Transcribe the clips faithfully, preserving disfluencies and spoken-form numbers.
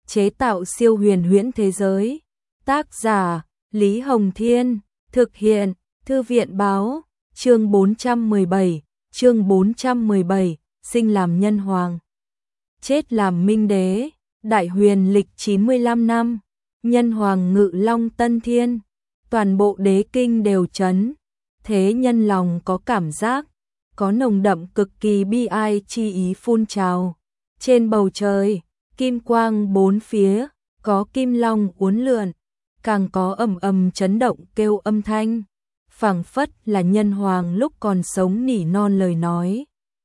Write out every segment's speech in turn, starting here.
chế tạo siêu huyền huyễn thế giới. Tác giả Lý Hồng Thiên, thực hiện Thư viện Báo. Chương bốn trăm mười bảy, chương bốn trăm mười bảy, sinh làm nhân hoàng, chết làm minh đế. Đại huyền lịch chín mươi lăm năm, nhân hoàng ngự long tân thiên, toàn bộ đế kinh đều chấn. Thế nhân lòng có cảm giác, có nồng đậm cực kỳ bi ai chi ý phun trào. Trên bầu trời, kim quang bốn phía, có kim long uốn lượn, càng có ầm ầm chấn động kêu âm thanh, phảng phất là nhân hoàng lúc còn sống nỉ non lời nói.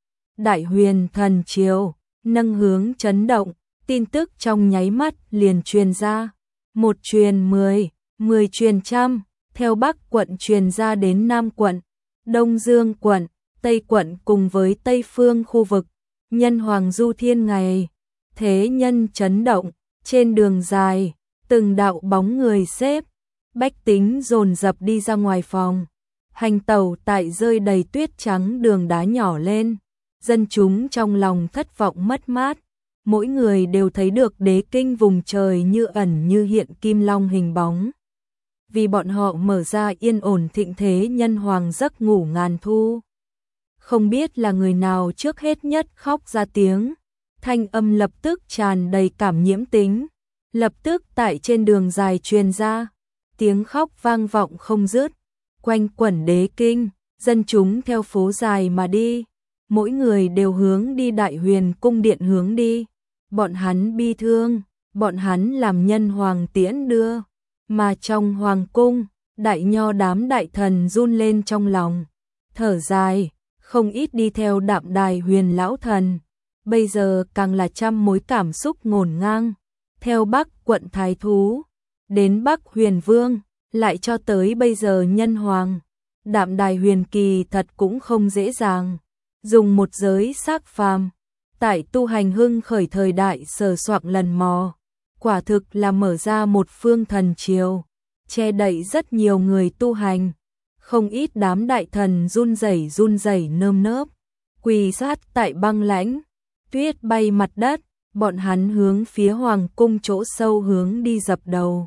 Đại huyền thần triều, nâng hướng chấn động, tin tức trong nháy mắt liền truyền ra. Một truyền mười, mười truyền trăm, theo Bắc quận truyền ra đến Nam quận, Đông Dương quận, Tây quận cùng với Tây phương khu vực. Nhân hoàng du thiên ngày, thế nhân chấn động, trên đường dài, từng đạo bóng người xếp, bách tính dồn dập đi ra ngoài phòng. Hành tẩu tại rơi đầy tuyết trắng đường đá nhỏ lên, dân chúng trong lòng thất vọng mất mát. Mỗi người đều thấy được đế kinh vùng trời như ẩn như hiện kim long hình bóng. Vì bọn họ mở ra yên ổn thịnh thế nhân hoàng giấc ngủ ngàn thu. Không biết là người nào trước hết nhất khóc ra tiếng, thanh âm lập tức tràn đầy cảm nhiễm tính, lập tức tại trên đường dài truyền ra, tiếng khóc vang vọng không dứt, quanh quẩn đế kinh, dân chúng theo phố dài mà đi, mỗi người đều hướng đi Đại Huyền cung điện hướng đi. Bọn hắn bi thương, bọn hắn làm nhân hoàng tiễn đưa, mà trong hoàng cung, đại nho đám đại thần run lên trong lòng, thở dài, không ít đi theo Đạm Đài Huyền lão thần, bây giờ càng là trăm mối cảm xúc ngổn ngang, theo Bắc quận thái thú, đến Bắc Huyền vương, lại cho tới bây giờ nhân hoàng. Đạm Đài Huyền kỳ thật cũng không dễ dàng, dùng một giới xác phàm, tại tu hành hưng khởi thời đại sờ soạng lần mò, quả thực là mở ra một phương thần triều, che đậy rất nhiều người tu hành. Không ít đám đại thần run rẩy run rẩy nơm nớp, quỳ sát tại băng lãnh, tuyết bay mặt đất, bọn hắn hướng phía hoàng cung chỗ sâu hướng đi dập đầu.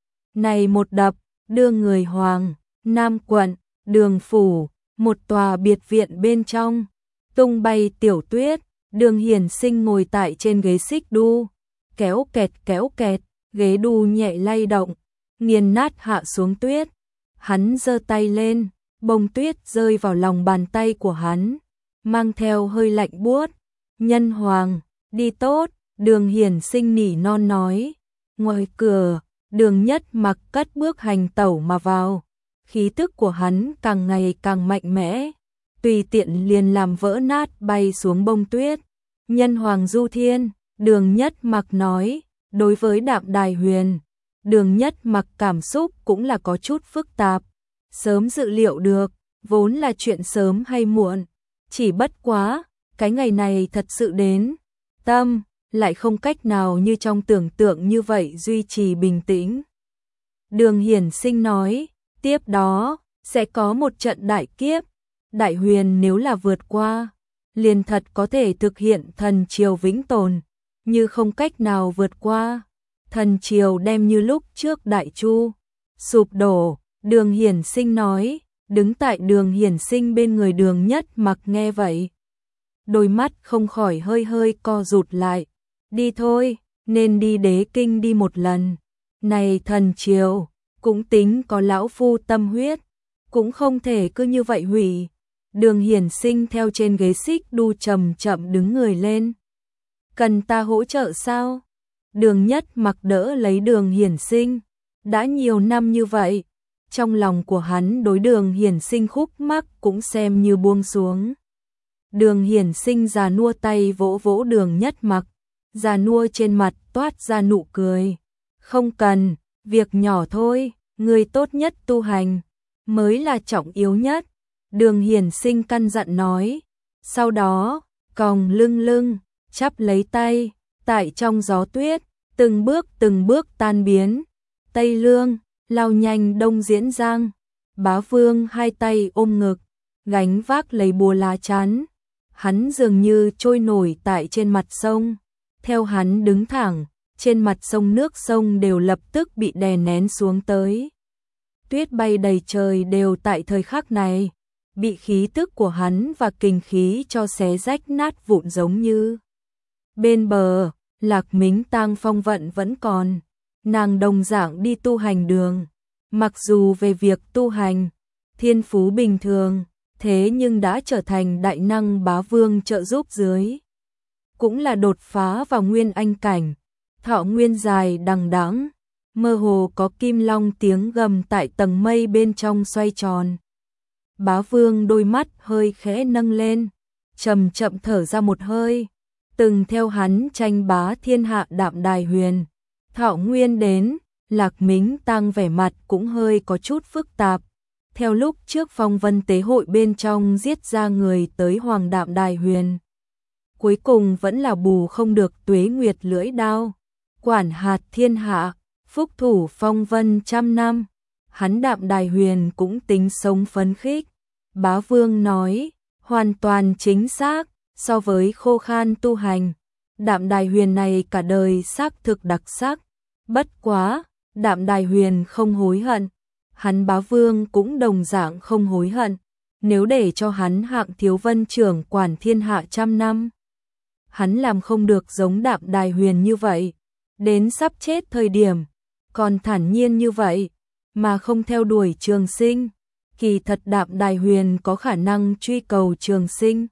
Này một đập, đưa người hoàng, Nam quận, Đường phủ, một tòa biệt viện bên trong, tung bay tiểu tuyết, Đường Hiển Sinh ngồi tại trên ghế xích đu, kéo kẹt kéo kẹt, ghế đu nhẹ lay động, nghiền nát hạ xuống tuyết. Hắn giơ tay lên, bông tuyết rơi vào lòng bàn tay của hắn, mang theo hơi lạnh buốt. Nhân hoàng, đi tốt, Đường Hiển Sinh nỉ non nói. Ngoài cửa, Đường Nhất Mặc cất bước hành tẩu mà vào, khí tức của hắn càng ngày càng mạnh mẽ, tùy tiện liền làm vỡ nát bay xuống bông tuyết. Nhân hoàng du thiên, Đường Nhất Mặc nói, đối với Đạm Đài Huyền, Đường Nhất Mặc cảm xúc cũng là có chút phức tạp, sớm dự liệu được, vốn là chuyện sớm hay muộn, chỉ bất quá, cái ngày này thật sự đến, tâm, lại không cách nào như trong tưởng tượng như vậy duy trì bình tĩnh. Đường Hiển Sinh nói, tiếp đó, sẽ có một trận đại kiếp, Đại Huyền nếu là vượt qua, liền thật có thể thực hiện thần triều vĩnh tồn, như không cách nào vượt qua, thần triều đem như lúc trước Đại Chu sụp đổ. Đường Hiển Sinh nói, đứng tại Đường Hiển Sinh bên người Đường Nhất Mặc nghe vậy, đôi mắt không khỏi hơi hơi co rụt lại. Đi thôi, nên đi đế kinh đi một lần. Này thần triều, cũng tính có lão phu tâm huyết, cũng không thể cứ như vậy hủy. Đường Hiển Sinh theo trên ghế xích đu chậm chậm đứng người lên. Cần ta hỗ trợ sao? Đường Nhất Mặc đỡ lấy Đường Hiển Sinh. Đã nhiều năm như vậy, trong lòng của hắn đối Đường Hiển Sinh khúc mắc cũng xem như buông xuống. Đường Hiển Sinh già nua tay vỗ vỗ Đường Nhất Mặc, già nua trên mặt toát ra nụ cười. Không cần, việc nhỏ thôi, người tốt nhất tu hành, mới là trọng yếu nhất. Đường Hiển Sinh căn dặn nói, sau đó, còng lưng lưng, chắp lấy tay, tại trong gió tuyết, từng bước từng bước tan biến. Tây Lương, lao nhanh Đông Diễn Giang, Bá Vương hai tay ôm ngực, gánh vác lấy bùa lá chắn, hắn dường như trôi nổi tại trên mặt sông, theo hắn đứng thẳng, trên mặt sông nước sông đều lập tức bị đè nén xuống tới. Tuyết bay đầy trời đều tại thời khắc này, bị khí tức của hắn và kình khí cho xé rách nát vụn giống như. Bên bờ, Lạc Mính Tang phong vận vẫn còn, nàng đồng dạng đi tu hành đường, mặc dù về việc tu hành, thiên phú bình thường, thế nhưng đã trở thành đại năng bá vương trợ giúp dưới. Cũng là đột phá vào nguyên anh cảnh, thọ nguyên dài đằng đẵng, mơ hồ có kim long tiếng gầm tại tầng mây bên trong xoay tròn. Bá vương đôi mắt hơi khẽ nâng lên, chậm chậm thở ra một hơi, từng theo hắn tranh bá thiên hạ Đạm Đài Huyền. Thọ nguyên đến, Lạc Mính Tang vẻ mặt cũng hơi có chút phức tạp. Theo lúc trước phong vân tế hội bên trong giết ra người tới Hoàng Đạm Đài Huyền. Cuối cùng vẫn là bù không được Tuế Nguyệt lưỡi đao, quản hạt thiên hạ, phúc thủ phong vân trăm năm. Hắn Đạm Đài Huyền cũng tính sống phấn khích. Bá Vương nói, hoàn toàn chính xác, so với khô khan tu hành, Đạm Đài Huyền này cả đời xác thực đặc sắc. Bất quá, Đạm Đài Huyền không hối hận, hắn Bá Vương cũng đồng dạng không hối hận, nếu để cho hắn hạng thiếu vân trưởng quản thiên hạ trăm năm. Hắn làm không được giống Đạm Đài Huyền như vậy, đến sắp chết thời điểm, còn thản nhiên như vậy, mà không theo đuổi trường sinh. Kỳ thật Đạm Đài Huyền có khả năng truy cầu trường sinh.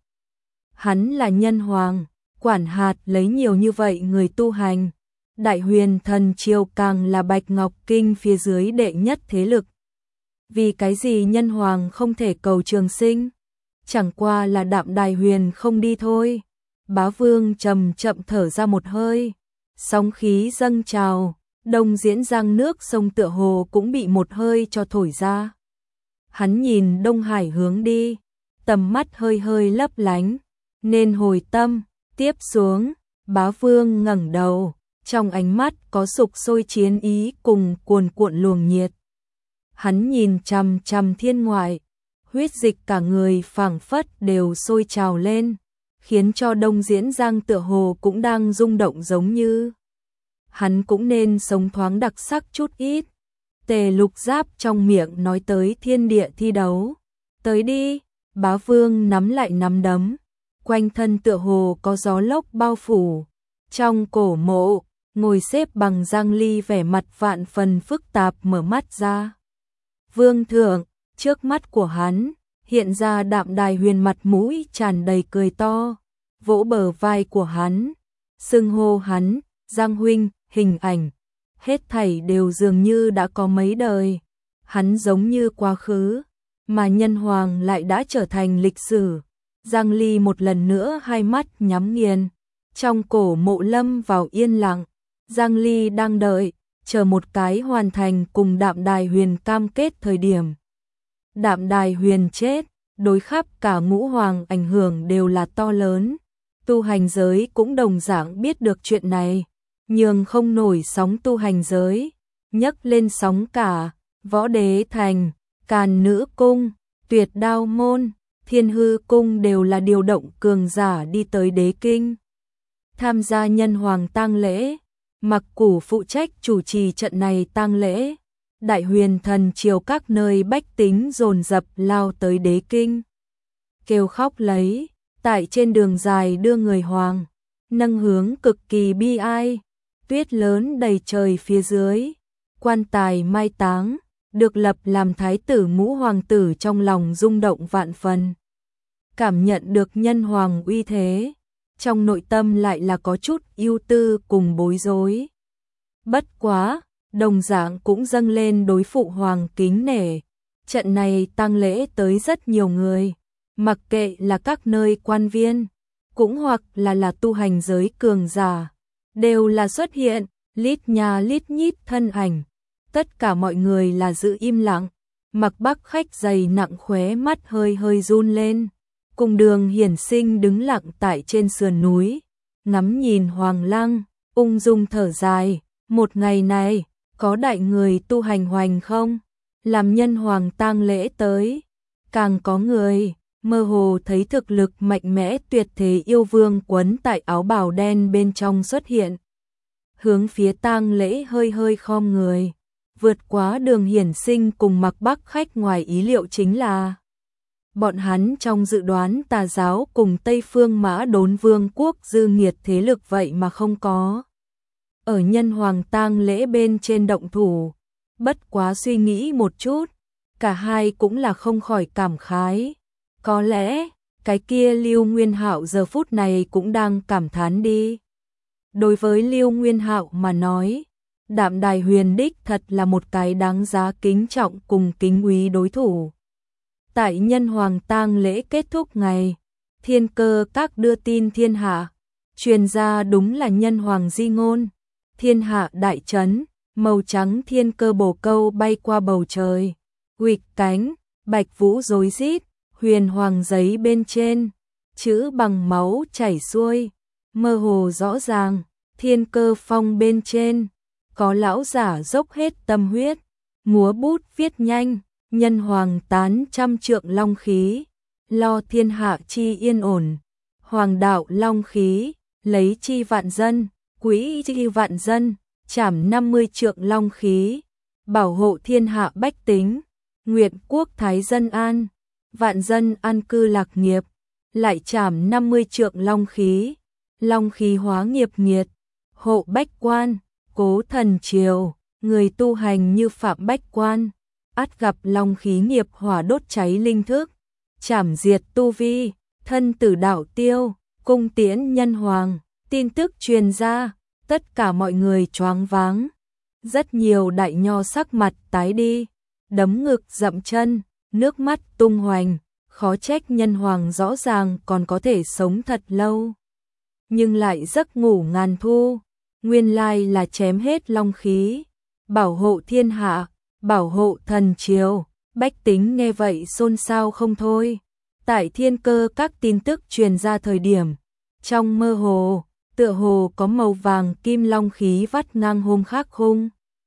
Hắn là nhân hoàng, quản hạt lấy nhiều như vậy người tu hành. Đại Huyền Thần Triều càng là Bạch Ngọc Kinh phía dưới đệ nhất thế lực. Vì cái gì nhân hoàng không thể cầu trường sinh? Chẳng qua là Đạm Đài Huyền không đi thôi. Bá Vương chậm chậm thở ra một hơi, sóng khí dâng trào, Đông Diễn Giang nước sông tựa hồ cũng bị một hơi cho thổi ra. Hắn nhìn Đông Hải hướng đi, tầm mắt hơi hơi lấp lánh, nên hồi tâm, tiếp xuống, Bá Vương ngẩng đầu, trong ánh mắt có sục sôi chiến ý cùng cuồn cuộn luồng nhiệt. Hắn nhìn chằm chằm thiên ngoại, huyết dịch cả người phảng phất đều sôi trào lên, khiến cho Đông Diễn Giang tựa hồ cũng đang rung động giống như. Hắn cũng nên sống thoáng đặc sắc chút ít. Tề Lục Giáp trong miệng nói tới thiên địa thi đấu. Tới đi, Bá Vương nắm lại nắm đấm, quanh thân tựa hồ có gió lốc bao phủ. Trong cổ mộ, ngồi xếp bằng Giang Ly vẻ mặt vạn phần phức tạp mở mắt ra. Vương thượng, trước mắt của hắn, hiện ra Đạm Đài Huyền mặt mũi tràn đầy cười to, vỗ bờ vai của hắn, xưng hô hắn, Giang huynh, hình ảnh. Hết thảy đều dường như đã có mấy đời, hắn giống như quá khứ, mà nhân hoàng lại đã trở thành lịch sử. Giang Ly một lần nữa hai mắt nhắm nghiền, trong cổ mộ lâm vào yên lặng. Giang Ly đang đợi, chờ một cái hoàn thành cùng Đạm Đài Huyền cam kết thời điểm. Đạm Đài Huyền chết, đối khắp cả ngũ hoàng ảnh hưởng đều là to lớn. Tu hành giới cũng đồng dạng biết được chuyện này, nhường không nổi sóng tu hành giới, nhấc lên sóng cả, Võ Đế Thành, Càn Nữ Cung, Tuyệt Đao Môn, Thiên Hư Cung đều là điều động cường giả đi tới đế kinh. Tham gia nhân hoàng tang lễ, Mặc Củ phụ trách chủ trì trận này tang lễ. Đại Huyền Thần Triều các nơi bách tính dồn dập lao tới đế kinh, kêu khóc lấy, tại trên đường dài đưa người hoàng, nâng hướng cực kỳ bi ai. Tuyết lớn đầy trời phía dưới, quan tài mai táng, được lập làm thái tử ngũ hoàng tử trong lòng rung động vạn phần. Cảm nhận được nhân hoàng uy thế, trong nội tâm lại là có chút ưu tư cùng bối rối. Bất quá, đồng dạng cũng dâng lên đối phụ hoàng kính nể. Trận này tang lễ tới rất nhiều người, mặc kệ là các nơi quan viên, cũng hoặc là là tu hành giới cường giả, đều là xuất hiện, lít nhà lít nhít thân ảnh. Tất cả mọi người là giữ im lặng, Mặc Bắc khách dày nặng khóe mắt hơi hơi run lên. Cùng Đường Hiển Sinh đứng lặng tại trên sườn núi, ngắm nhìn Hoàng Lăng, ung dung thở dài, một ngày này, có đại người tu hành hoành không? Làm nhân hoàng tang lễ tới, càng có người mơ hồ thấy thực lực mạnh mẽ tuyệt thế yêu vương quấn tại áo bào đen bên trong xuất hiện. hướng phía tang lễ hơi hơi khom người. Vượt quá Đường Hiển Sinh cùng Mạc Bắc khách ngoài ý liệu chính là bọn hắn trong dự đoán Tà giáo cùng Tây Phương Mã Đốn Vương quốc dư nghiệt thế lực vậy mà không có ở nhân hoàng tang lễ bên trên động thủ. Bất quá suy nghĩ một chút, cả hai cũng là không khỏi cảm khái. Có lẽ, cái kia Lưu Nguyên Hạo giờ phút này cũng đang cảm thán đi. Đối với Lưu Nguyên Hạo mà nói, Đạm Đài Huyền đích thật là một cái đáng giá kính trọng cùng kính quý đối thủ. Tại nhân hoàng tang lễ kết thúc ngày, Thiên Cơ Các đưa tin thiên hạ, truyền ra đúng là nhân hoàng di ngôn. Thiên hạ đại chấn, màu trắng thiên cơ bồ câu bay qua bầu trời, huỵch cánh, bạch vũ rối rít, huyền hoàng giấy bên trên, chữ bằng máu chảy xuôi, mơ hồ rõ ràng, thiên cơ phong bên trên, có lão giả dốc hết tâm huyết, múa bút viết nhanh, nhân hoàng tán trăm trượng long khí, lo thiên hạ chi yên ổn, hoàng đạo long khí, lấy chi vạn dân, quý chi vạn dân, trảm năm mươi trượng long khí, bảo hộ thiên hạ bách tính, nguyện quốc thái dân an, vạn dân an cư lạc nghiệp, lại trảm năm mươi trượng long khí, long khí hóa nghiệp nghiệt, hộ bách quan, cố thần triều, người tu hành như Phạm Bách Quan, ắt gặp long khí nghiệp hỏa đốt cháy linh thức, trảm diệt tu vi, thân tử đạo tiêu, cung tiễn nhân hoàng. Tin tức truyền ra, tất cả mọi người choáng váng. Rất nhiều đại nho sắc mặt tái đi, đấm ngực dậm chân, nước mắt tung hoành, khó trách nhân hoàng rõ ràng còn có thể sống thật lâu. Nhưng lại giấc ngủ ngàn thu, nguyên lai là chém hết long khí, bảo hộ thiên hạ, bảo hộ thần triều. Bách tính nghe vậy xôn xao không thôi. Tại Thiên Cơ Các tin tức truyền ra thời điểm, trong mơ hồ, tựa hồ có màu vàng kim long khí vắt ngang hôm khác khung.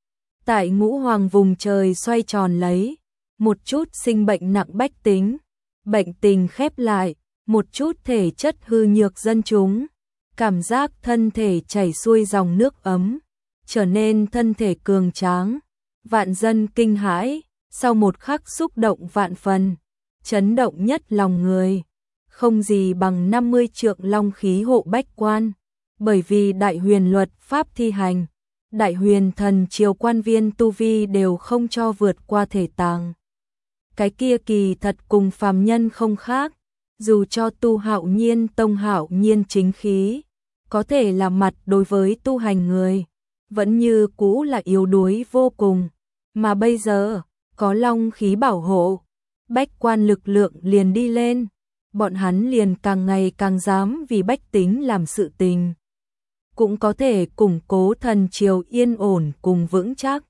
Tại ngũ hoàng vùng trời xoay tròn lấy, một chút sinh bệnh nặng bách tính, bệnh tình khép lại, một chút thể chất hư nhược dân chúng, cảm giác thân thể chảy xuôi dòng nước ấm, trở nên thân thể cường tráng, vạn dân kinh hãi, sau một khắc xúc động vạn phần, chấn động nhất lòng người, không gì bằng năm mươi trượng long khí hộ bách quan. Bởi vì đại huyền luật pháp thi hành, đại huyền thần triều quan viên tu vi đều không cho vượt qua thể tàng. Cái kia kỳ thật cùng phàm nhân không khác, dù cho tu hạo nhiên tông hạo nhiên chính khí, có thể là mặt đối với tu hành người, vẫn như cũ là yếu đuối vô cùng, mà bây giờ, có long khí bảo hộ, bách quan lực lượng liền đi lên, bọn hắn liền càng ngày càng dám vì bách tính làm sự tình. Cũng có thể củng cố thần triều yên ổn cùng vững chắc.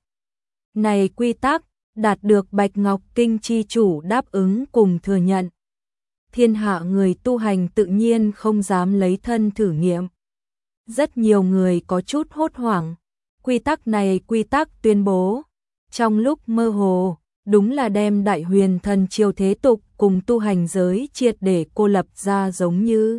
Này quy tắc, đạt được Bạch Ngọc Kinh chi chủ đáp ứng cùng thừa nhận. Thiên hạ người tu hành tự nhiên không dám lấy thân thử nghiệm. Rất nhiều người có chút hốt hoảng. Quy tắc này quy tắc tuyên bố. Trong lúc mơ hồ, đúng là đem đại huyền thần triều thế tục cùng tu hành giới triệt để cô lập ra giống như.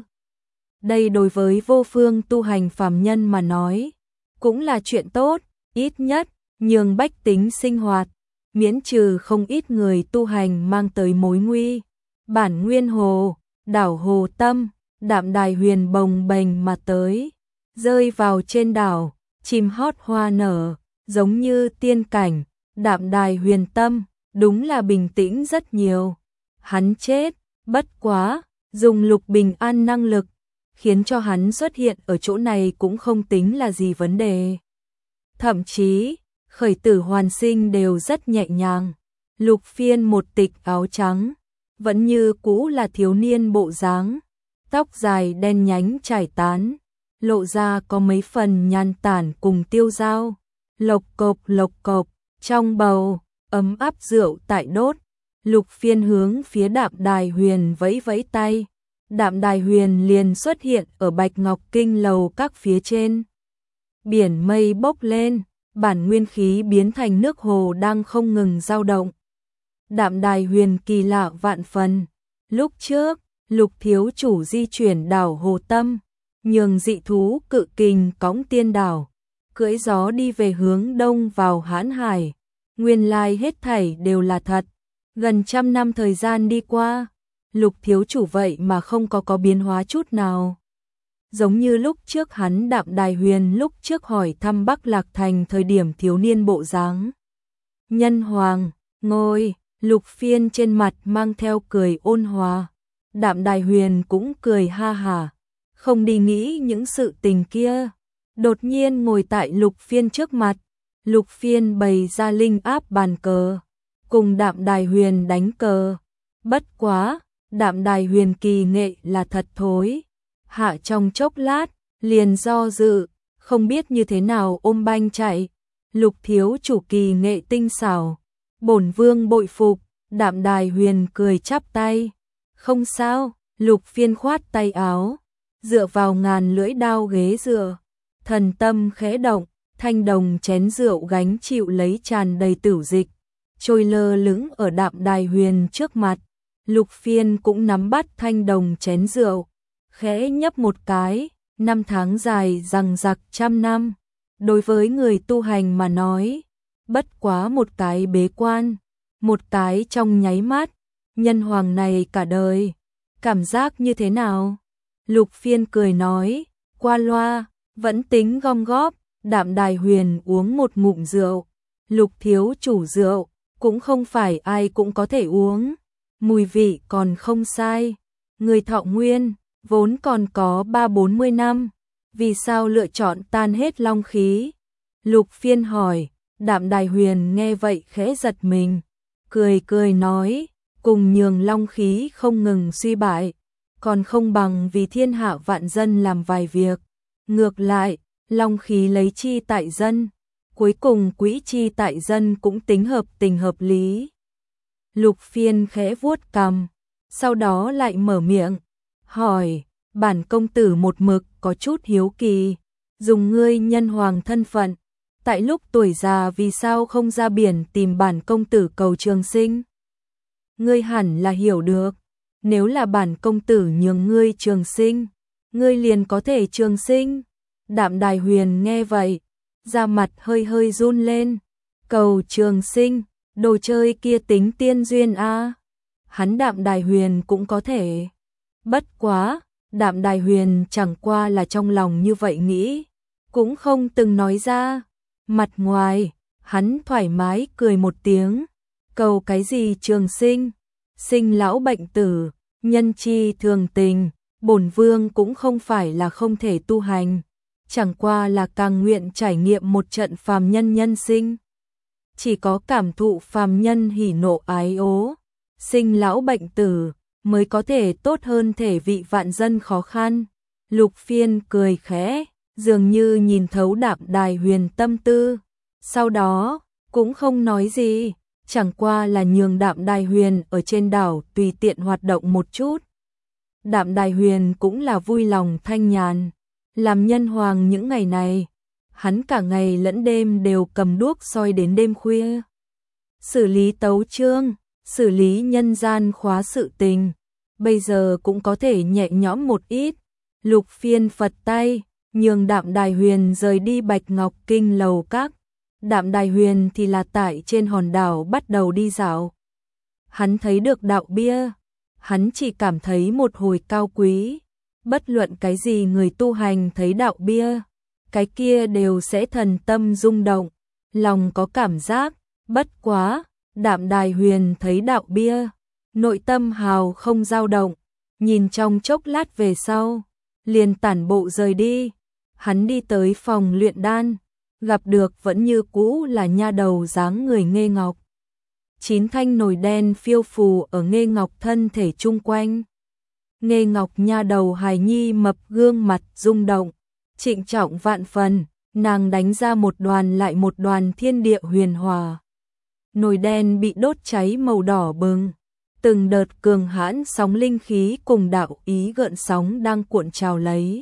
Đây đối với vô phương tu hành phàm nhân mà nói, cũng là chuyện tốt, ít nhất, nhường bách tính sinh hoạt, miễn trừ không ít người tu hành mang tới mối nguy. Bản Nguyên Hồ, đảo Hồ Tâm, Đạm Đài Huyền bồng bềnh mà tới, rơi vào trên đảo, chim hót hoa nở, giống như tiên cảnh, Đạm Đài Huyền Tâm, đúng là bình tĩnh rất nhiều. Hắn chết, bất quá, dùng Lục Bình An năng lực, khiến cho hắn xuất hiện ở chỗ này cũng không tính là gì vấn đề. Thậm chí, khởi tử hoàn sinh đều rất nhẹ nhàng. Lục Phiên một tịch áo trắng, vẫn như cũ là thiếu niên bộ dáng, tóc dài đen nhánh trải tán, lộ ra có mấy phần nhan tản cùng tiêu dao. Lộc cộc lộc cộc, trong bầu, ấm áp rượu tại đốt. Lục Phiên hướng phía Đạm Đài Huyền vẫy vẫy tay. Đạm Đài Huyền liền xuất hiện ở Bạch Ngọc Kinh lầu các phía trên. Biển mây bốc lên, bản nguyên khí biến thành nước hồ đang không ngừng dao động. Đạm Đài Huyền kỳ lạ vạn phần. Lúc trước, Lục thiếu chủ di chuyển đảo Hồ Tâm, nhường dị thú cự kình cõng tiên đảo, cưỡi gió đi về hướng đông vào Hãn Hải. Nguyên lai hết thảy đều là thật. Gần trăm năm thời gian đi qua, Lục thiếu chủ vậy mà không có có biến hóa chút nào. Giống như lúc trước hắn Đạm Đài Huyền lúc trước hỏi thăm Bắc Lạc Thành thời điểm thiếu niên bộ dáng. Nhân hoàng, ngôi, Lục Phiên trên mặt mang theo cười ôn hòa. Đạm Đài Huyền cũng cười ha hả, không đi nghĩ những sự tình kia. Đột nhiên ngồi tại Lục Phiên trước mặt, Lục Phiên bày ra linh áp bàn cờ, cùng Đạm Đài Huyền đánh cờ. Bất quá, Đạm Đài Huyền kỳ nghệ là thật thối. Hạ trong chốc lát, liền do dự, không biết như thế nào ôm banh chạy. Lục thiếu chủ kỳ nghệ tinh xảo, bổn vương bội phục. Đạm Đài Huyền cười chắp tay. Không sao, Lục Phiên khoát tay áo, dựa vào ngàn lưỡi đao ghế dựa. Thần tâm khẽ động, thanh đồng chén rượu gánh chịu lấy tràn đầy tửu dịch, trôi lơ lửng ở Đạm Đài Huyền trước mặt. Lục Phiên cũng nắm bắt thanh đồng chén rượu, khẽ nhấp một cái. Năm tháng dài dằng dặc trăm năm, đối với người tu hành mà nói, bất quá một cái bế quan, một cái trong nháy mắt. Nhân hoàng này cả đời, cảm giác như thế nào? Lục Phiên cười nói, qua loa, vẫn tính gom góp. Đạm Đài Huyền uống một ngụm rượu. Lục thiếu chủ rượu, cũng không phải ai cũng có thể uống. Mùi vị còn không sai. Người thọ nguyên, vốn còn có ba bốn mươi năm. Vì sao lựa chọn tan hết long khí? Lục Phiên hỏi. Đạm Đài Huyền nghe vậy khẽ giật mình, cười cười nói, cùng nhường long khí không ngừng suy bại, còn không bằng vì thiên hạ vạn dân làm vài việc. Ngược lại, long khí lấy chi tại dân, cuối cùng quỹ chi tại dân cũng tính hợp tình hợp lý. Lục Phiên khẽ vuốt cằm, sau đó lại mở miệng, hỏi, bản công tử một mực có chút hiếu kỳ, dùng ngươi nhân hoàng thân phận, tại lúc tuổi già vì sao không ra biển tìm bản công tử cầu trường sinh? Ngươi hẳn là hiểu được, nếu là bản công tử nhường ngươi trường sinh, ngươi liền có thể trường sinh. Đạm Đài Huyền nghe vậy, da mặt hơi hơi run lên. Cầu trường sinh, đồ chơi kia tính tiên duyên a. Hắn Đạm Đài Huyền cũng có thể. Bất quá, Đạm Đài Huyền chẳng qua là trong lòng như vậy nghĩ, cũng không từng nói ra. Mặt ngoài, hắn thoải mái cười một tiếng. Cầu cái gì trường sinh? Sinh lão bệnh tử, nhân chi thường tình, bổn vương cũng không phải là không thể tu hành, chẳng qua là càng nguyện trải nghiệm một trận phàm nhân nhân sinh. Chỉ có cảm thụ phàm nhân hỉ nộ ái ố, sinh lão bệnh tử, mới có thể tốt hơn thể vị vạn dân khó khăn. Lục Phiên cười khẽ, dường như nhìn thấu Đạm Đài Huyền tâm tư, sau đó cũng không nói gì, chẳng qua là nhường Đạm Đài Huyền ở trên đảo tùy tiện hoạt động một chút. Đạm Đài Huyền cũng là vui lòng thanh nhàn, làm nhân hoàng những ngày này, hắn cả ngày lẫn đêm đều cầm đuốc soi đến đêm khuya, xử lý tấu chương, xử lý nhân gian khóa sự tình, bây giờ cũng có thể nhẹ nhõm một ít. Lục Phiên phật tay, nhường Đạm Đài Huyền rời đi Bạch Ngọc Kinh lầu các. Đạm Đài Huyền thì là tại trên hòn đảo bắt đầu đi dạo. Hắn thấy được đạo bia, hắn chỉ cảm thấy một hồi cao quý. Bất luận cái gì người tu hành thấy đạo bia, cái kia đều sẽ thần tâm rung động, lòng có cảm giác. Bất quá, Đạm Đài Huyền thấy đạo bia, nội tâm hào không dao động, nhìn trong chốc lát về sau, liền tản bộ rời đi. Hắn đi tới phòng luyện đan, gặp được vẫn như cũ là nha đầu dáng người Nghê Ngọc. Chín thanh nồi đen phiêu phù ở Nghê Ngọc thân thể chung quanh. Nghê Ngọc nha đầu hài nhi mập gương mặt rung động, trịnh trọng vạn phần, nàng đánh ra một đoàn lại một đoàn thiên địa huyền hòa. Nồi đen bị đốt cháy màu đỏ bừng, từng đợt cường hãn sóng linh khí cùng đạo ý gợn sóng đang cuộn trào lấy.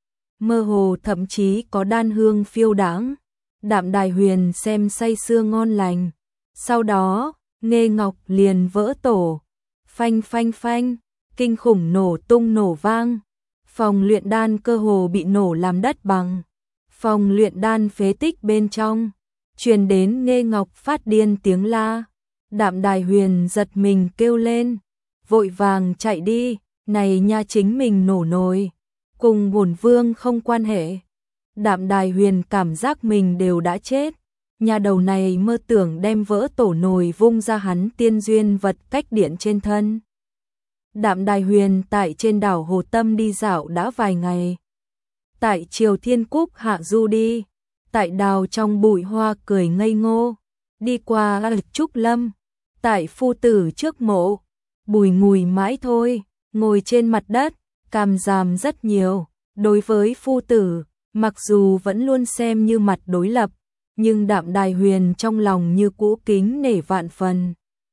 Mơ hồ thậm chí có đan hương phiêu đãng. Đạm Đài Huyền xem say sưa ngon lành. Sau đó, Nghê Ngọc liền vỡ tổ. Phanh phanh phanh, kinh khủng nổ tung nổ vang. Phòng luyện đan cơ hồ bị nổ làm đất bằng. Phòng luyện đan phế tích bên trong, truyền đến Nghê Ngọc phát điên tiếng la. Đạm Đài Huyền giật mình kêu lên, vội vàng chạy đi, này nha chính mình nổ nồi, cùng bổn vương không quan hệ. Đạm Đài Huyền cảm giác mình đều đã chết, nhà đầu này mơ tưởng đem vỡ tổ nồi vung ra hắn tiên duyên vật cách điện trên thân. Đạm Đài Huyền tại trên đảo Hồ Tâm đi dạo đã vài ngày. Tại Triều Thiên Cúc hạ du đi, tại đào trong bụi hoa cười ngây ngô, đi qua Trúc Lâm, tại phu tử trước mộ, bùi ngùi mãi thôi, ngồi trên mặt đất, càm ràm rất nhiều. Đối với phu tử, mặc dù vẫn luôn xem như mặt đối lập, nhưng Đạm Đài Huyền trong lòng như cũ kính nể vạn phần.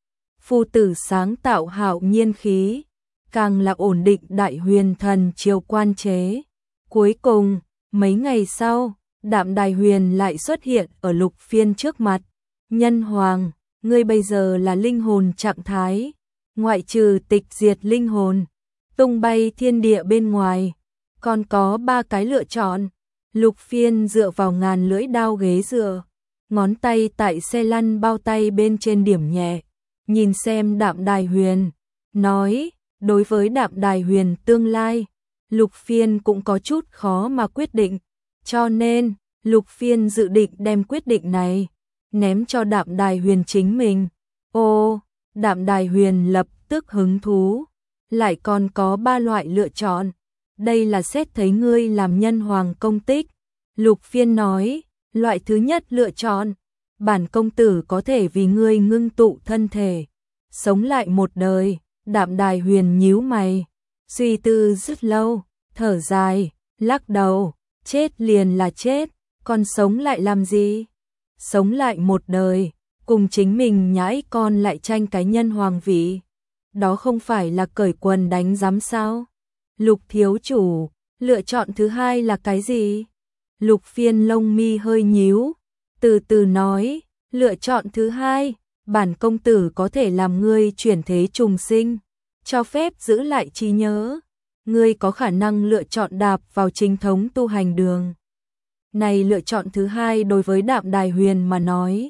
Phu tử sáng tạo hạo nhiên khí, càng là ổn định Đại Huyền thần triều quan chế. Cuối cùng, mấy ngày sau, Đạm Đài Huyền lại xuất hiện ở Lục Phiên trước mặt. Nhân hoàng, ngươi bây giờ là linh hồn trạng thái, ngoại trừ tịch diệt linh hồn, tung bay thiên địa bên ngoài, còn có ba cái lựa chọn. Lục Phiên dựa vào ngàn lưỡi đao ghế dựa, ngón tay tại xe lăn bao tay bên trên điểm nhẹ, nhìn xem Đạm Đài Huyền, nói, đối với Đạm Đài Huyền tương lai, Lục Phiên cũng có chút khó mà quyết định, cho nên, Lục Phiên dự định đem quyết định này ném cho Đạm Đài Huyền chính mình. Ô, Đạm Đài Huyền lập tức hứng thú, lại còn có ba loại lựa chọn. Đây là xét thấy ngươi làm nhân hoàng công tích. Lục Phiên nói, loại thứ nhất lựa chọn, bản công tử có thể vì ngươi ngưng tụ thân thể, sống lại một đời. Đạm Đài Huyền nhíu mày, suy tư rất lâu, thở dài, lắc đầu, chết liền là chết, còn sống lại làm gì? Sống lại một đời, cùng chính mình nhãi con lại tranh cái nhân hoàng vị. Đó không phải là cởi quần đánh giám sao? Lục thiếu chủ, lựa chọn thứ hai là cái gì? Lục Phiên lông mi hơi nhíu, từ từ nói, lựa chọn thứ hai, bản công tử có thể làm ngươi chuyển thế trùng sinh, cho phép giữ lại trí nhớ. Ngươi có khả năng lựa chọn đạp vào chính thống tu hành đường. Này lựa chọn thứ hai đối với Đạm Đài Huyền mà nói,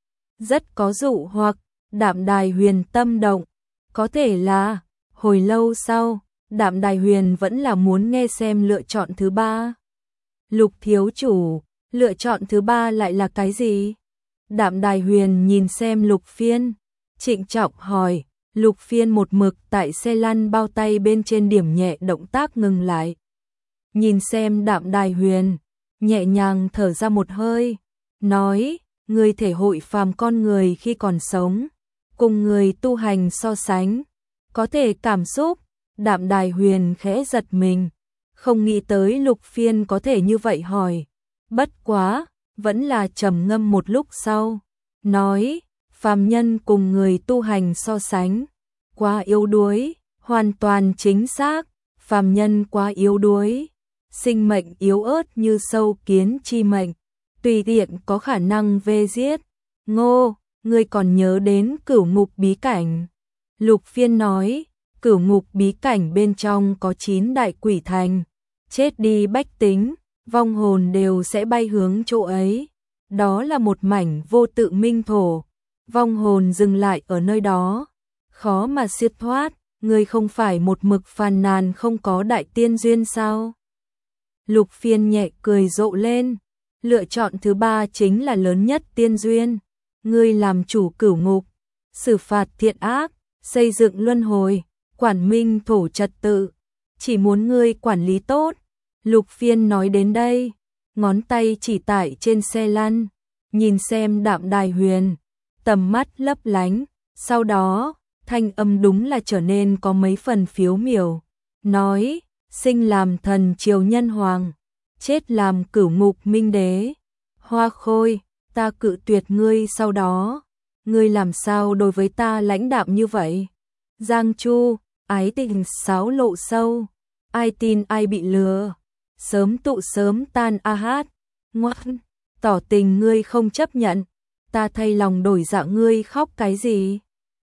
rất có dụ hoặc. Đạm Đài Huyền tâm động, có thể là, hồi lâu sau, Đạm Đài Huyền vẫn là muốn nghe xem lựa chọn thứ ba. Lục thiếu chủ, lựa chọn thứ ba lại là cái gì? Đạm Đài Huyền nhìn xem Lục Phiên, trịnh trọng hỏi. Lục Phiên một mực tại xe lăn bao tay bên trên điểm nhẹ, động tác ngừng lại. Nhìn xem Đạm Đài Huyền, nhẹ nhàng thở ra một hơi, nói, người thể hội phàm con người khi còn sống, cùng người tu hành so sánh, có thể cảm xúc. Đạm Đài Huyền khẽ giật mình, không nghĩ tới Lục Phiên có thể như vậy hỏi. Bất quá, vẫn là trầm ngâm một lúc sau, nói, phàm nhân cùng người tu hành so sánh, quá yếu đuối, hoàn toàn chính xác, phàm nhân quá yếu đuối, sinh mệnh yếu ớt như sâu kiến chi mệnh, tùy tiện có khả năng vê giết. Ngô, ngươi còn nhớ đến Cửu Ngục bí cảnh? Lục Phiên nói, Cửu Ngục bí cảnh bên trong có chín đại quỷ thành, chết đi bách tính, vong hồn đều sẽ bay hướng chỗ ấy. Đó là một mảnh vô tự minh thổ, vong hồn dừng lại ở nơi đó, khó mà siết thoát. Ngươi không phải một mực phàn nàn không có đại tiên duyên sao? Lục Phiên nhẹ cười rộ lên, lựa chọn thứ ba chính là lớn nhất tiên duyên. Ngươi làm chủ cửu ngục, xử phạt thiện ác, xây dựng luân hồi, quản minh thổ trật tự, chỉ muốn ngươi quản lý tốt. Lục Phiên nói đến đây, ngón tay chỉ tải trên xe lăn, nhìn xem Đạm Đài Huyền, tầm mắt lấp lánh, sau đó, thanh âm đúng là trở nên có mấy phần phiếu miểu, nói, sinh làm thần triều nhân hoàng, chết làm cửu ngục minh đế. Hoa Khôi, ta cự tuyệt ngươi, sau đó, ngươi làm sao đối với ta lãnh đạm như vậy? Giang Chu, ái tình xáo lộ sâu, ai tin ai bị lừa, sớm tụ sớm tan a hát, ngoan, tỏ tình ngươi không chấp nhận, ta thay lòng đổi dạ ngươi khóc cái gì?